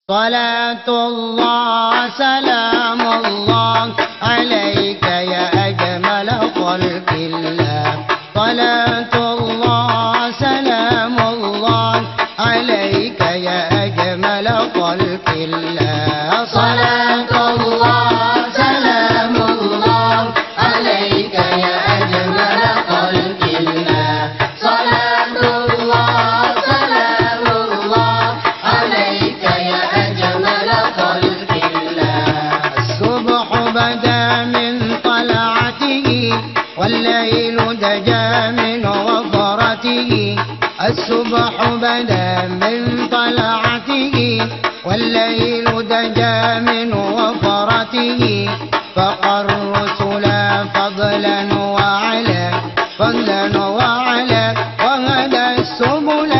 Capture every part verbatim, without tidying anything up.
صلاة الله سلام الله عليك يا أجمل خلق الله. صلاة الله سلام الله عليك يا أجمل خلق الله. صلاة الله سلام الله عليك يا أجمل خلق الله. صلاة الله سلام الله عليك يا أجمل خلق الله. الصبح بدا من طلعته والليل دجا من وفرته. الصبح بدا من طلعته والليل دجا من وفرته. فقى الرسل فضلا وعلا فضلا وعلا وهدى السبل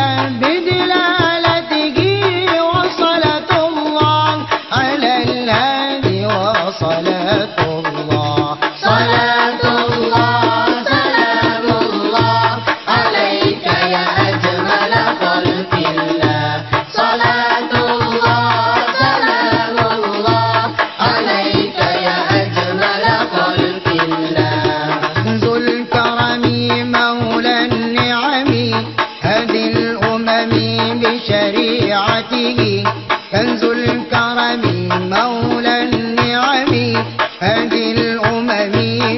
بدلالته. وصلاة الله على الهادي وصلاة الله. صلاة الله سلام الله عليك يا أجمل خلق الله. صلاة الله سلام الله عليك يا أجمل خلق الله. ذو الكرم مولى النعم هدي الأمم بشريعته. كنز الكرم مولى النعم هدي الأمم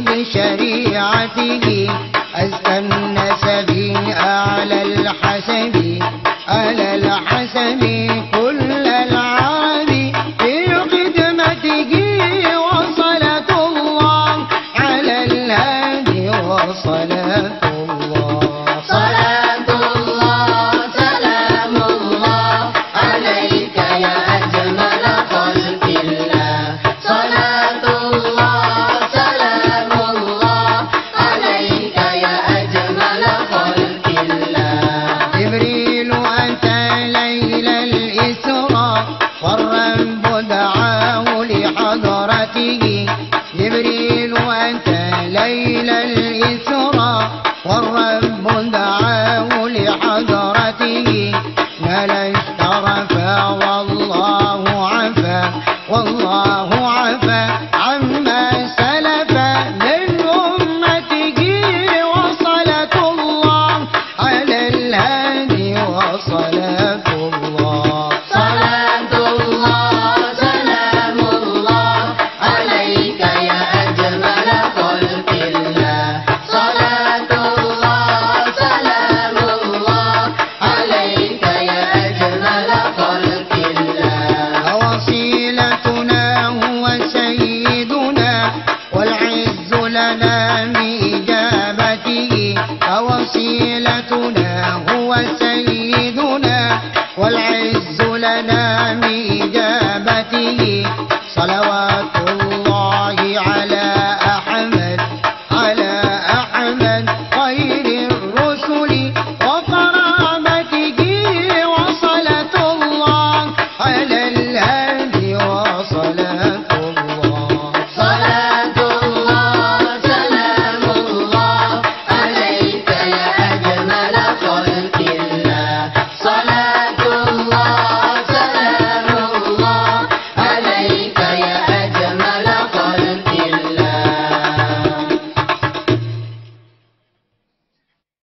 بشريعته. أزكى النسب أعلى الحسب أعلى الحسب كل العرب في خدمته. وصلاة الله على الهادي وصلاة الله. صلاة الله سلام الله عليك يا أجمل خلق الله. صلاة الله سلام الله عليك يا أجمل خلق الله. جبريل أتى ليل الإسراء والرب دعاه لحضرته. جبريل أتى ليل الإسراء والرب دعاه لحضرته. نال اشترفا والله عفا والله عفا عما سلف من أمته. وصلاة الله على الهادي وصلاة الله. صلاة الله سلام الله عليك يا أجمل خلق الله. صلاة الله سلام الله عليك يا أجمل خلق الله. وصيلتنا هو سيدنا والعز لنا بإجابته. وصيلتنا هو سيدنا والعز